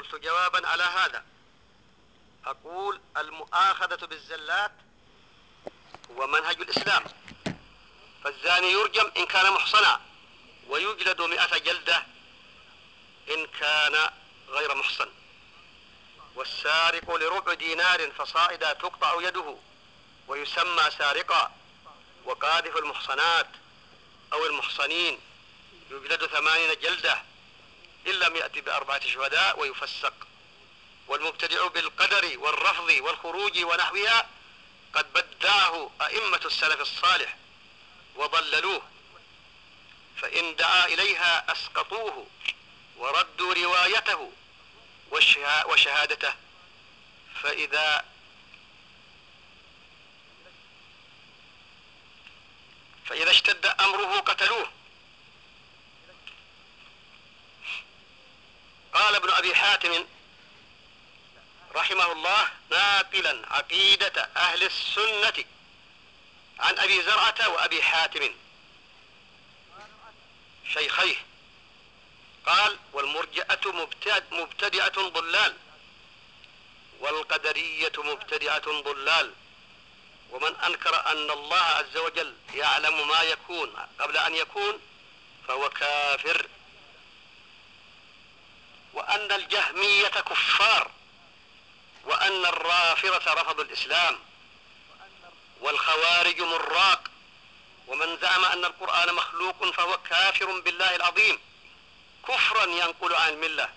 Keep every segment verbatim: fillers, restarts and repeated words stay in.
قلت جوابا على هذا، أقول المؤاخذة بالزلات هو منهج الإسلام، فالزاني يرجم إن كان محصنا ويجلد مئة جلدة إن كان غير محصن، والسارق لربع دينار فصائدا تقطع يده ويسمى سارقا، وقاذف المحصنات أو المحصنين يجلد ثمانين جلدة إن لم يأتي بأربعة شهداء ويفسق. والمبتدع بالقدر والرفض والخروج ونحوها قد بدعه أئمة السلف الصالح وضللوه، فإن دعا إليها أسقطوه وردوا روايته وشهادته، فإذا فإذا اشتد أمره قتلوه. قال ابن أبي حاتم رحمه الله ناقلا عقيدة أهل السنة عن أبي زرعة وأبي حاتم شيخيه، قال والمرجئة مبتدعة ضلال، والقدرية مبتدعة ضلال، ومن أنكر أن الله عز وجل يعلم ما يكون قبل أن يكون فهو كافر، وأن الجهمية كفار، وأن الرافضة رفضوا الإسلام، والخوارج مراق، ومن زعم أن القرآن مخلوق فهو كافر بالله العظيم كفرا ينقل عن الملة،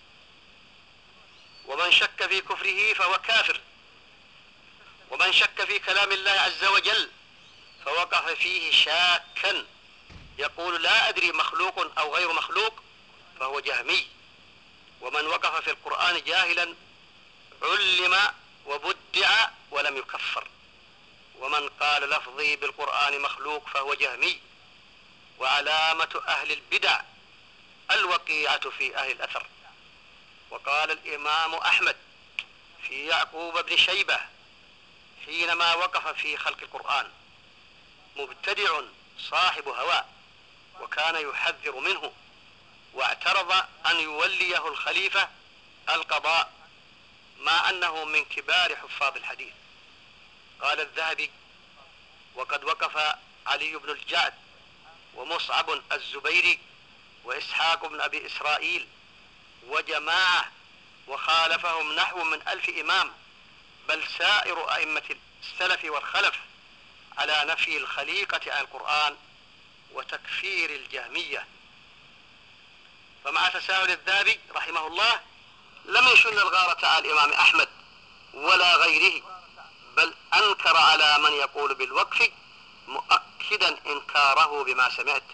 ومن شك في كفره فهو كافر، ومن شك في كلام الله عز وجل فوقف فيه شاكا يقول لا أدري مخلوق أو غير مخلوق فهو جهمي، ومن وقف في القرآن جاهلا علم وبدع ولم يكفر، ومن قال لفظي بالقرآن مخلوق فهو جهمي. وعلامة أهل البدع الوقيعة في أهل الأثر. وقال الإمام أحمد في يعقوب بن شيبة حينما وقف في خلق القرآن مبتدع صاحب هوى، وكان يحذر منه واعترض أن يوليه الخليفة القضاء مع أنه من كبار حفاظ الحديث. قال الذهبي وقد وقف علي بن الجعد ومصعب الزبيري وإسحاق بن أبي إسرائيل وجماعة وخالفهم نحو من ألف إمام، بل سائر أئمة السلف والخلف، على نفي الخليقة عن القرآن وتكفير الجهمية. فمع تساهل الذهبي رحمه الله لم يشن الغارة على الإمام أحمد ولا غيره، بل أنكر على من يقول بالوقف مؤكدا إنكاره بما سمعت.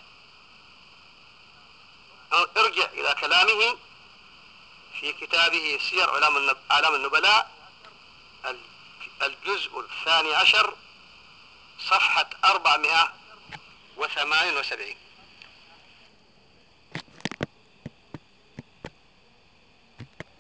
ارجع إلى كلامه في كتابه سير أعلام النبلاء الجزء الثاني عشر صفحة أربعمائة وثمانية وسبعين.